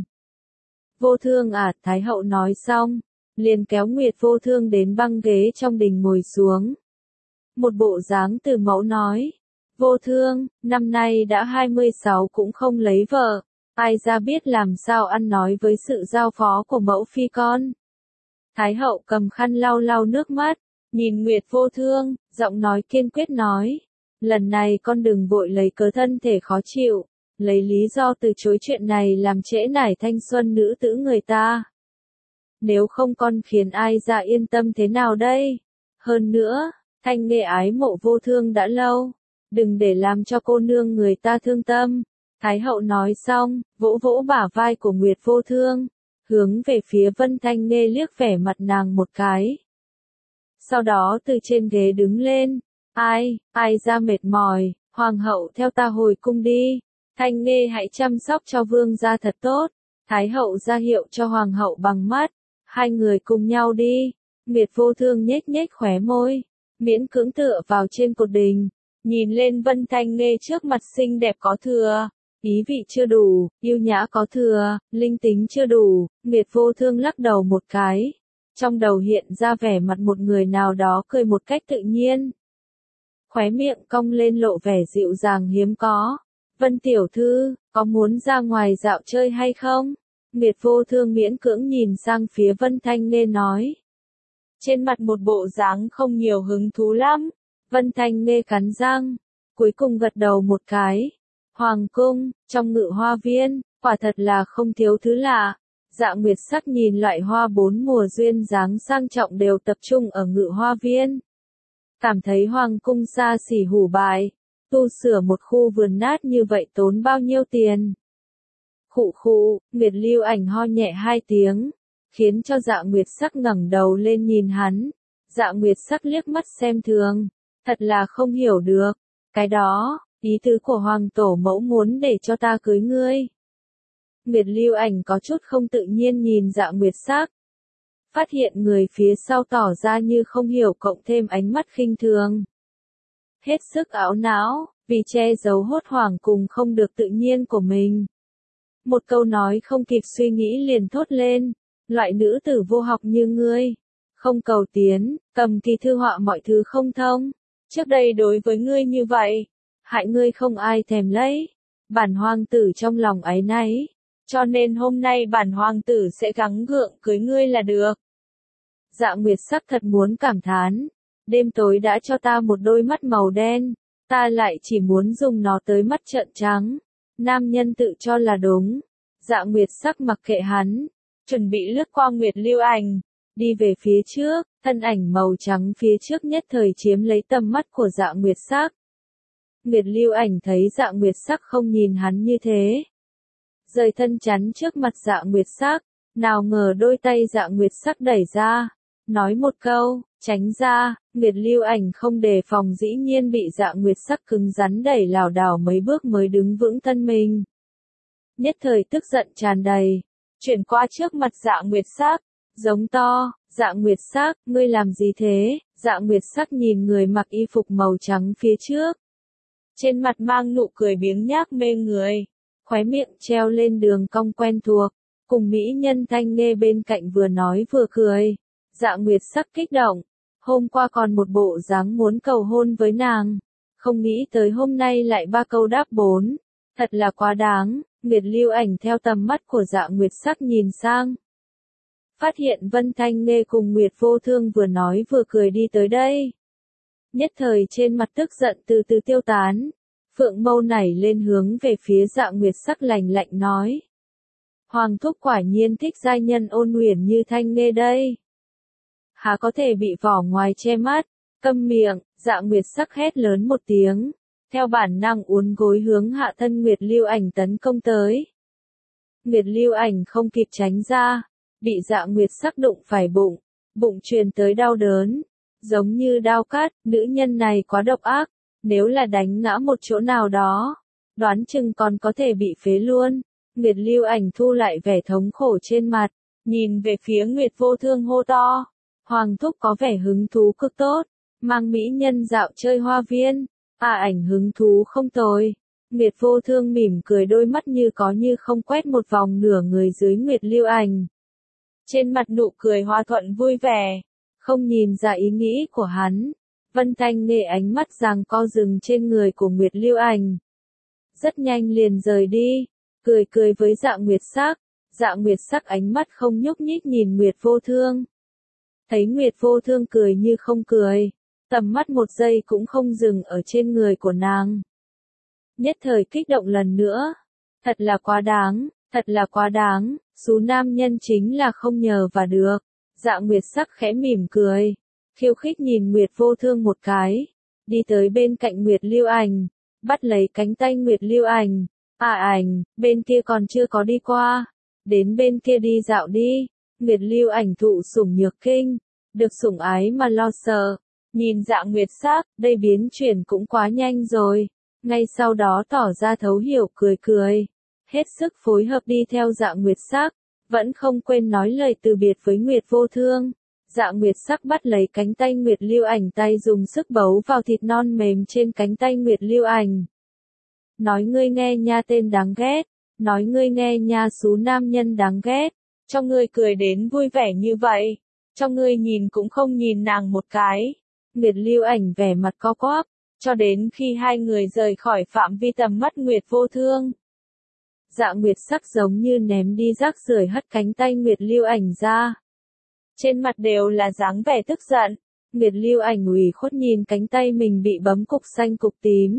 Vô Thương à, Thái hậu nói xong, liền kéo Nguyệt Vô Thương đến băng ghế trong đình ngồi xuống. Một bộ dáng từ mẫu nói, Vô Thương, năm nay đã 26 cũng không lấy vợ, ai ra biết làm sao ăn nói với sự giao phó của mẫu phi con. Thái hậu cầm khăn lau lau nước mắt, nhìn Nguyệt Vô Thương, giọng nói kiên quyết nói, lần này con đừng vội lấy cớ thân thể khó chịu, lấy lý do từ chối chuyện này làm trễ nải thanh xuân nữ tử người ta. Nếu không con khiến ai ra yên tâm thế nào đây? Hơn nữa, Thanh Nghê ái mộ Vô Thương đã lâu, đừng để làm cho cô nương người ta thương tâm. Thái hậu nói xong, vỗ vỗ bả vai của Nguyệt Vô Thương, hướng về phía Vân Thanh Nghê liếc vẻ mặt nàng một cái. Sau đó từ trên ghế đứng lên, ai ra mệt mỏi, hoàng hậu theo ta hồi cung đi. Thanh Nghê hãy chăm sóc cho vương gia thật tốt. Thái hậu ra hiệu cho hoàng hậu bằng mắt, hai người cùng nhau đi. Nguyệt Vô Thương nhếch nhếch khóe môi, miễn cưỡng tựa vào trên cột đình, nhìn lên Vân Thanh Nghê trước mặt xinh đẹp có thừa, ý vị chưa đủ, yêu nhã có thừa, linh tính chưa đủ. Nguyệt Vô Thương lắc đầu một cái, trong đầu hiện ra vẻ mặt một người nào đó cười một cách tự nhiên. Khóe miệng cong lên lộ vẻ dịu dàng hiếm có. Vân tiểu thư, có muốn ra ngoài dạo chơi hay không? Nguyệt Vô Thương miễn cưỡng nhìn sang phía Vân Thanh Nghê nói. Trên mặt một bộ dáng không nhiều hứng thú lắm. Vân Thanh Nghê cắn răng, cuối cùng gật đầu một cái. Hoàng cung, trong Ngự Hoa Viên, quả thật là không thiếu thứ lạ. Dạ Nguyệt Sắc nhìn loại hoa bốn mùa duyên dáng sang trọng đều tập trung ở Ngự Hoa Viên. Cảm thấy hoàng cung xa xỉ hủ bại, tu sửa một khu vườn nát như vậy tốn bao nhiêu tiền. Khụ khụ, Nguyệt Lưu Ảnh ho nhẹ hai tiếng, khiến cho Dạ Nguyệt Sắc ngẩng đầu lên nhìn hắn. Dạ Nguyệt Sắc liếc mắt xem thường, thật là không hiểu được. Cái đó, ý tứ của hoàng tổ mẫu muốn để cho ta cưới ngươi. Nguyệt Lưu Ảnh có chút không tự nhiên nhìn Dạ Nguyệt Sắc. Phát hiện người phía sau tỏ ra như không hiểu cộng thêm ánh mắt khinh thường. Hết sức ảo não, vì che giấu hốt hoảng cùng không được tự nhiên của mình. Một câu nói không kịp suy nghĩ liền thốt lên, loại nữ tử vô học như ngươi, không cầu tiến, cầm kỳ thư họa mọi thứ không thông. Trước đây đối với ngươi như vậy, hại ngươi không ai thèm lấy. Bản hoàng tử trong lòng áy náy, cho nên hôm nay bản hoàng tử sẽ gắng gượng cưới ngươi là được. Dạ Nguyệt Sắc thật muốn cảm thán, đêm tối đã cho ta một đôi mắt màu đen, ta lại chỉ muốn dùng nó tới mắt trợn trắng. Nam nhân tự cho là đúng. Dạ Nguyệt Sắc mặc kệ hắn, chuẩn bị lướt qua Nguyệt Lưu Ảnh, đi về phía trước, thân ảnh màu trắng phía trước nhất thời chiếm lấy tầm mắt của Dạ Nguyệt Sắc. Nguyệt Lưu Ảnh thấy Dạ Nguyệt Sắc không nhìn hắn như thế, rời thân chắn trước mặt Dạ Nguyệt Sắc, nào ngờ đôi tay Dạ Nguyệt Sắc đẩy ra, nói một câu, tránh ra. Nguyệt Lưu Ảnh không đề phòng dĩ nhiên bị Dạ Nguyệt Sắc cứng rắn đẩy lảo đảo mấy bước mới đứng vững thân mình. Nhất thời tức giận tràn đầy, chuyển qua trước mặt Dạ Nguyệt Sắc, giống to, Dạ Nguyệt Sắc, ngươi làm gì thế? Dạ Nguyệt Sắc nhìn người mặc y phục màu trắng phía trước, trên mặt mang nụ cười biếng nhác mê người, khóe miệng treo lên đường cong quen thuộc, cùng mỹ nhân Thanh Nghê bên cạnh vừa nói vừa cười. Dạ Nguyệt Sắc kích động, hôm qua còn một bộ dáng muốn cầu hôn với nàng, không nghĩ tới hôm nay lại ba câu đáp bốn, thật là quá đáng. Nguyệt Lưu Ảnh theo tầm mắt của Dạ Nguyệt Sắc nhìn sang, phát hiện Vân Thanh Nghê cùng Nguyệt Vô Thương vừa nói vừa cười đi tới đây. Nhất thời trên mặt tức giận từ từ tiêu tán, phượng mâu nảy lên hướng về phía Dạ Nguyệt Sắc lạnh lạnh nói. Hoàng thúc quả nhiên thích giai nhân ôn huyền như Thanh Nghê đây. Há có thể bị vỏ ngoài che mắt, câm miệng. Dạ Nguyệt Sắc hét lớn một tiếng, theo bản năng uốn gối hướng hạ thân Nguyệt Lưu Ảnh tấn công tới. Nguyệt Lưu Ảnh không kịp tránh ra, bị Dạ Nguyệt Sắc đụng phải bụng, bụng truyền tới đau đớn, giống như đao cắt. Nữ nhân này quá độc ác, nếu là đánh ngã một chỗ nào đó, đoán chừng còn có thể bị phế luôn. Nguyệt Lưu Ảnh thu lại vẻ thống khổ trên mặt, nhìn về phía Nguyệt Vô Thương hô to. Hoàng thúc có vẻ hứng thú cực tốt, mang mỹ nhân dạo chơi hoa viên. Ảnh hứng thú không tồi. Nguyệt Vô Thương mỉm cười, đôi mắt như có như không quét một vòng nửa người dưới Nguyệt Lưu Ảnh. Trên mặt nụ cười hòa thuận vui vẻ, không nhìn ra ý nghĩ của hắn. Vân Thanh Nghê ánh mắt giằng co dừng trên người của Nguyệt Lưu Ảnh. Rất nhanh liền rời đi, cười cười với Dạ Nguyệt Sắc. Dạ Nguyệt Sắc ánh mắt không nhúc nhích nhìn Nguyệt Vô Thương. Thấy Nguyệt Vô Thương cười như không cười, tầm mắt một giây cũng không dừng ở trên người của nàng. Nhất thời kích động lần nữa. Thật là quá đáng, thật là quá đáng, số nam nhân chính là không nhờ và được. Dạ Nguyệt Sắc khẽ mỉm cười, khiêu khích nhìn Nguyệt Vô Thương một cái, đi tới bên cạnh Nguyệt Lưu Ảnh, bắt lấy cánh tay Nguyệt Lưu Ảnh. Ảnh, bên kia còn chưa có đi qua, đến bên kia đi dạo đi. Nguyệt Lưu Ảnh thụ sủng nhược kinh, được sủng ái mà lo sợ. Nhìn Dạ Nguyệt Sắc, đây biến chuyển cũng quá nhanh rồi. Ngay sau đó tỏ ra thấu hiểu cười cười, hết sức phối hợp đi theo Dạ Nguyệt Sắc, vẫn không quên nói lời từ biệt với Nguyệt Vô Thương. Dạ Nguyệt Sắc bắt lấy cánh tay Nguyệt Lưu Ảnh, tay dùng sức bấu vào thịt non mềm trên cánh tay Nguyệt Lưu Ảnh. Nói ngươi nghe nha tên đáng ghét, nói ngươi nghe nha số nam nhân đáng ghét, cho ngươi cười đến vui vẻ như vậy, cho ngươi nhìn cũng không nhìn nàng một cái. Nguyệt Lưu Ảnh vẻ mặt co quắp, cho đến khi hai người rời khỏi phạm vi tầm mắt Nguyệt Vô Thương. Dạ Nguyệt Sắc giống như ném đi rác rưởi hất cánh tay Nguyệt Lưu Ảnh ra. Trên mặt đều là dáng vẻ tức giận. Nguyệt Lưu Ảnh ủy khuất nhìn cánh tay mình bị bấm cục xanh cục tím.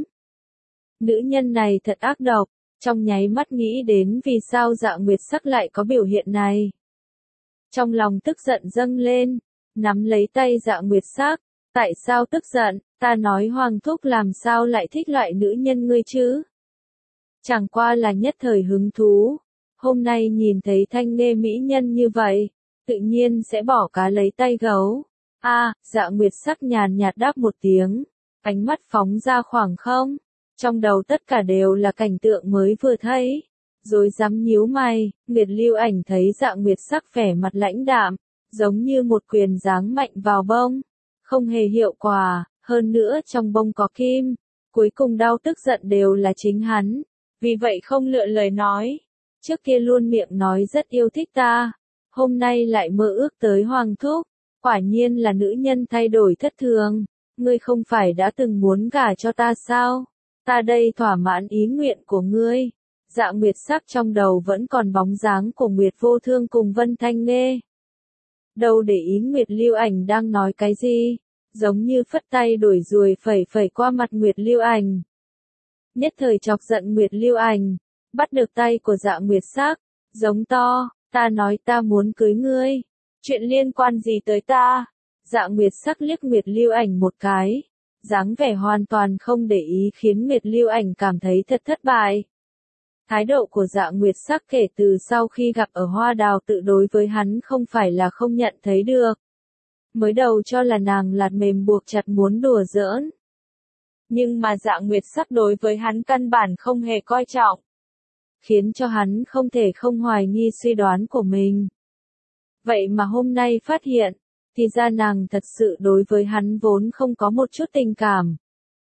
Nữ nhân này thật ác độc, trong nháy mắt nghĩ đến vì sao Dạ Nguyệt Sắc lại có biểu hiện này. Trong lòng tức giận dâng lên, nắm lấy tay Dạ Nguyệt Sắc. Tại sao tức giận, ta nói Hoàng thúc làm sao lại thích loại nữ nhân ngươi chứ? Chẳng qua là nhất thời hứng thú, hôm nay nhìn thấy Thanh Nghê mỹ nhân như vậy, tự nhiên sẽ bỏ cá lấy tay gấu. Dạ Nguyệt Sắc nhàn nhạt đáp một tiếng, ánh mắt phóng ra khoảng không, trong đầu tất cả đều là cảnh tượng mới vừa thấy, rồi dám nhíu mày. Nguyệt Lưu Ảnh thấy Dạ Nguyệt Sắc vẻ mặt lãnh đạm, giống như một quyền giáng mạnh vào bông, không hề hiệu quả, hơn nữa trong bông có kim, cuối cùng đau tức giận đều là chính hắn, vì vậy không lựa lời nói. Trước kia luôn miệng nói rất yêu thích ta, hôm nay lại mơ ước tới Hoàng thúc, quả nhiên là nữ nhân thay đổi thất thường. Ngươi không phải đã từng muốn gả cho ta sao? Ta đây thỏa mãn ý nguyện của ngươi. Dạ Nguyệt Sắc trong đầu vẫn còn bóng dáng của Nguyệt Vô Thương cùng Vân Thanh Nghê. Đâu để ý Nguyệt Lưu Ảnh đang nói cái gì, giống như phất tay đuổi ruồi phẩy phẩy qua mặt Nguyệt Lưu Ảnh. Nhất thời chọc giận Nguyệt Lưu Ảnh, bắt được tay của Dạ Nguyệt Sắc, giống to, ta nói ta muốn cưới ngươi, chuyện liên quan gì tới ta? Dạ Nguyệt Sắc liếc Nguyệt Lưu Ảnh một cái, dáng vẻ hoàn toàn không để ý khiến Nguyệt Lưu Ảnh cảm thấy thật thất bại. Thái độ của Dạ Nguyệt Sắc kể từ sau khi gặp ở Hoa Đào Tự đối với hắn không phải là không nhận thấy được. Mới đầu cho là nàng lạt mềm buộc chặt muốn đùa giỡn. Nhưng mà Dạ Nguyệt Sắc đối với hắn căn bản không hề coi trọng, khiến cho hắn không thể không hoài nghi suy đoán của mình. Vậy mà hôm nay phát hiện, thì ra nàng thật sự đối với hắn vốn không có một chút tình cảm.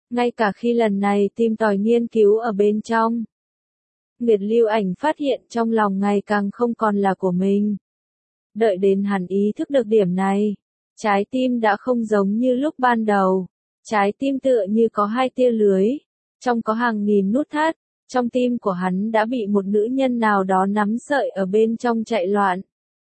ngay cả khi lần này tìm tòi nghiên cứu ở bên trong. Nguyệt Lưu Ảnh phát hiện trong lòng ngày càng không còn là của mình. Đợi đến hắn ý thức được điểm này, trái tim đã không giống như lúc ban đầu. Trái tim tựa như có hai tia lưới, trong có hàng nghìn nút thắt, trong tim của hắn đã bị một nữ nhân nào đó nắm sợi ở bên trong chạy loạn.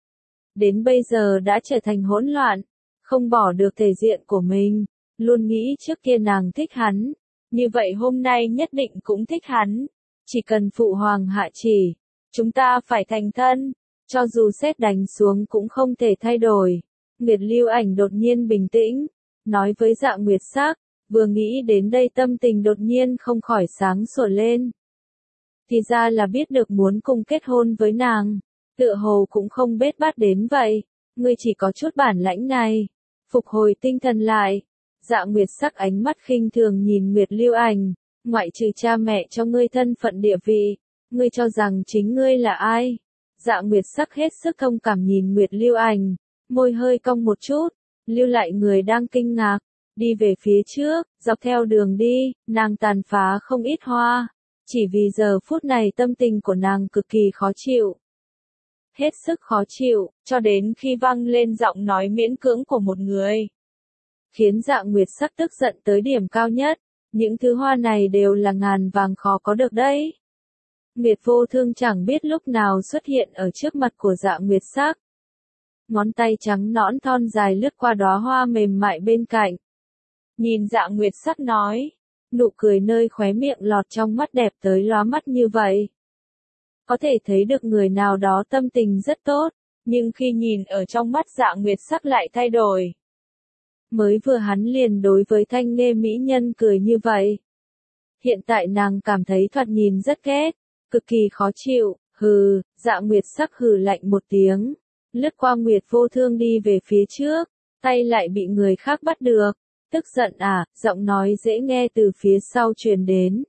Đến bây giờ đã trở thành hỗn loạn, không bỏ được thể diện của mình, luôn nghĩ trước kia nàng thích hắn, như vậy hôm nay nhất định cũng thích hắn, chỉ cần phụ hoàng hạ chỉ, chúng ta phải thành thân, cho dù sét đánh xuống cũng không thể thay đổi. Nguyệt Lưu Ảnh đột nhiên bình tĩnh, nói với Dạ Nguyệt Sắc, vừa nghĩ đến đây tâm tình đột nhiên không khỏi sáng sủa lên. Thì ra là biết được muốn cùng kết hôn với nàng, tựa hồ cũng không bết bát đến vậy, ngươi chỉ có chút bản lãnh này. Phục hồi tinh thần lại, Dạ Nguyệt Sắc ánh mắt khinh thường nhìn Nguyệt Lưu Ảnh, ngoại trừ cha mẹ cho ngươi thân phận địa vị, ngươi cho rằng chính ngươi là ai? Dạ Nguyệt Sắc hết sức thông cảm nhìn Nguyệt Lưu Ảnh, môi hơi cong một chút, lưu lại người đang kinh ngạc, đi về phía trước, dọc theo đường đi, nàng tàn phá không ít hoa, chỉ vì giờ phút này tâm tình của nàng cực kỳ khó chịu. Hết sức khó chịu, cho đến khi vang lên giọng nói miễn cưỡng của một người. Khiến Dạ Nguyệt Sắc tức giận tới điểm cao nhất, những thứ hoa này đều là ngàn vàng khó có được đấy. Nguyệt Vô Thương chẳng biết lúc nào xuất hiện ở trước mặt của Dạ Nguyệt Sắc. Ngón tay trắng nõn thon dài lướt qua đóa hoa mềm mại bên cạnh. Nhìn Dạ Nguyệt Sắc nói, nụ cười nơi khóe miệng lọt trong mắt đẹp tới lóa mắt như vậy. Có thể thấy được người nào đó tâm tình rất tốt, nhưng khi nhìn ở trong mắt Dạ Nguyệt Sắc lại thay đổi. Mới vừa hắn liền đối với thanh nghê mỹ nhân cười như vậy. Hiện tại nàng cảm thấy thoạt nhìn rất ghét, cực kỳ khó chịu, hừ, Dạ Nguyệt Sắc hừ lạnh một tiếng, lướt qua Nguyệt Vô Thương đi về phía trước, tay lại bị người khác bắt được, tức giận à, giọng nói dễ nghe từ phía sau truyền đến.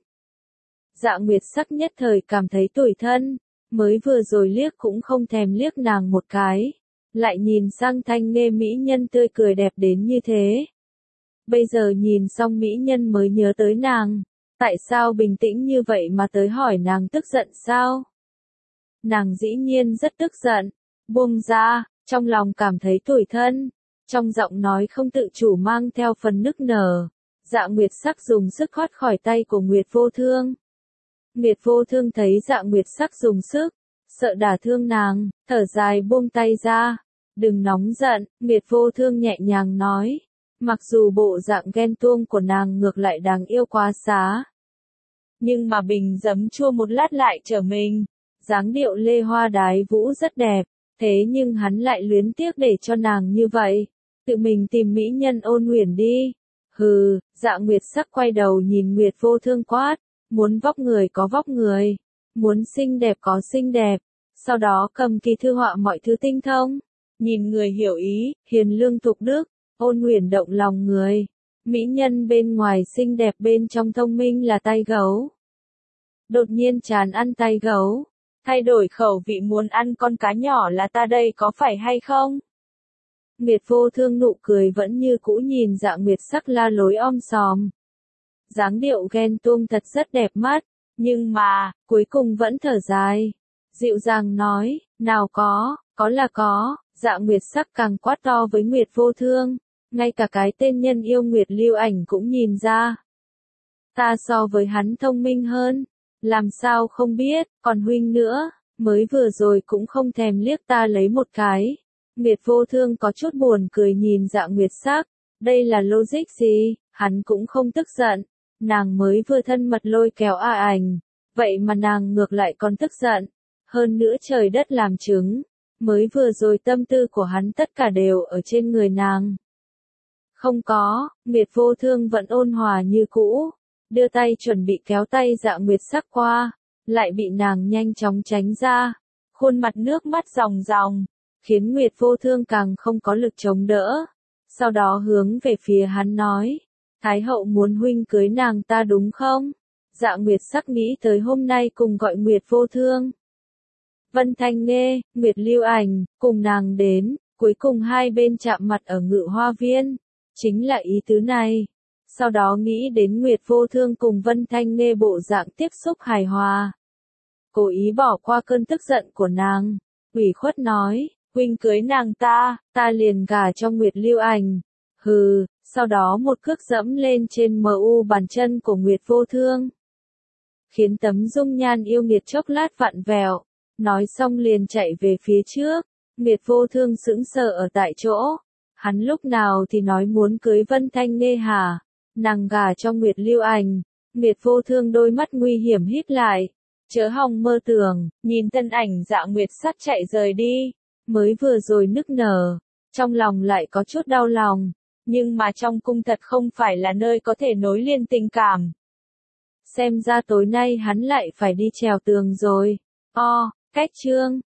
Dạ Nguyệt Sắc nhất thời cảm thấy tủi thân, mới vừa rồi liếc cũng không thèm liếc nàng một cái, lại nhìn sang thanh nghê mỹ nhân tươi cười đẹp đến như thế. Bây giờ nhìn xong mỹ nhân mới nhớ tới nàng, tại sao bình tĩnh như vậy mà tới hỏi nàng tức giận sao? Nàng dĩ nhiên rất tức giận, buông ra, trong lòng cảm thấy tủi thân, trong giọng nói không tự chủ mang theo phần nức nở. Dạ Nguyệt Sắc dùng sức thoát khỏi tay của Nguyệt Vô Thương. Nguyệt Vô Thương thấy Dạ Nguyệt Sắc dùng sức, sợ đả thương nàng, thở dài buông tay ra. Đừng nóng giận, Nguyệt Vô Thương nhẹ nhàng nói. Mặc dù bộ dạng ghen tuông của nàng ngược lại đáng yêu quá xá. Nhưng mà bình giấm chua một lát lại trở mình. Dáng điệu lê hoa đái vũ rất đẹp, thế nhưng hắn lại luyến tiếc để cho nàng như vậy. Tự mình tìm mỹ nhân Ôn Uyển đi. Hừ, Dạ Nguyệt Sắc quay đầu nhìn Nguyệt Vô Thương quát. Muốn vóc người có vóc người, muốn xinh đẹp có xinh đẹp, sau đó cầm kỳ thư họa mọi thứ tinh thông, nhìn người hiểu ý, hiền lương thục đức, Ôn Uyển động lòng người, mỹ nhân bên ngoài xinh đẹp bên trong thông minh là tay gấu. Đột nhiên chán ăn tay gấu, thay đổi khẩu vị muốn ăn con cá nhỏ là ta đây có phải hay không? Nguyệt Vô Thương nụ cười vẫn như cũ nhìn Dạ Nguyệt Sắc la lối om sòm. Dáng điệu ghen tuông thật rất đẹp mắt, nhưng mà, cuối cùng vẫn thở dài. Dịu dàng nói, nào có là có, Dạ Nguyệt Sắc càng quát to với Nguyệt Vô Thương, ngay cả cái tên nhân yêu Nguyệt Lưu Ảnh cũng nhìn ra. Ta so với hắn thông minh hơn, làm sao không biết, còn huynh nữa, mới vừa rồi cũng không thèm liếc ta lấy một cái. Nguyệt Vô Thương có chút buồn cười nhìn Dạ Nguyệt Sắc, đây là logic gì, hắn cũng không tức giận. Nàng mới vừa thân mật lôi kéo A Ảnh, vậy mà nàng ngược lại còn tức giận. Hơn nữa trời đất làm chứng, mới vừa rồi tâm tư của hắn tất cả đều ở trên người nàng. Không có, Nguyệt Vô Thương vẫn ôn hòa như cũ, đưa tay chuẩn bị kéo tay Dạ Nguyệt Sắc qua, lại bị nàng nhanh chóng tránh ra, khuôn mặt nước mắt ròng ròng, khiến Nguyệt Vô Thương càng không có lực chống đỡ. Sau đó hướng về phía hắn nói. Thái hậu muốn huynh cưới nàng ta đúng không? Dạ Nguyệt Sắc nghĩ tới hôm nay cùng gọi Nguyệt Vô Thương. Vân Thanh Nghê, Nguyệt Lưu Ảnh, cùng nàng đến, cuối cùng hai bên chạm mặt ở Ngự Hoa Viên. Chính là ý tứ này. Sau đó nghĩ đến Nguyệt Vô Thương cùng Vân Thanh Nê bộ dạng tiếp xúc hài hòa. Cố ý bỏ qua cơn tức giận của nàng. Ủy khuất nói, huynh cưới nàng ta liền gả cho Nguyệt Lưu Ảnh. Hừ, sau đó một cước dẫm lên trên mu bàn chân của Nguyệt Vô Thương. Khiến tấm dung nhan yêu nghiệt chốc lát vặn vẹo. Nói xong liền chạy về phía trước. Nguyệt Vô Thương sững sờ ở tại chỗ. Hắn lúc nào thì nói muốn cưới Vân Thanh Nê hả? Nàng gả cho Nguyệt Lưu Ảnh. Nguyệt Vô Thương đôi mắt nguy hiểm híp lại. Chớ hòng mơ tưởng, nhìn thân ảnh Dạ Nguyệt Sắt chạy rời đi. Mới vừa rồi nức nở. Trong lòng lại có chút đau lòng. Nhưng mà trong cung thật không phải là nơi có thể nối liền tình cảm. Xem ra tối nay hắn lại phải đi trèo tường rồi. Cách chương.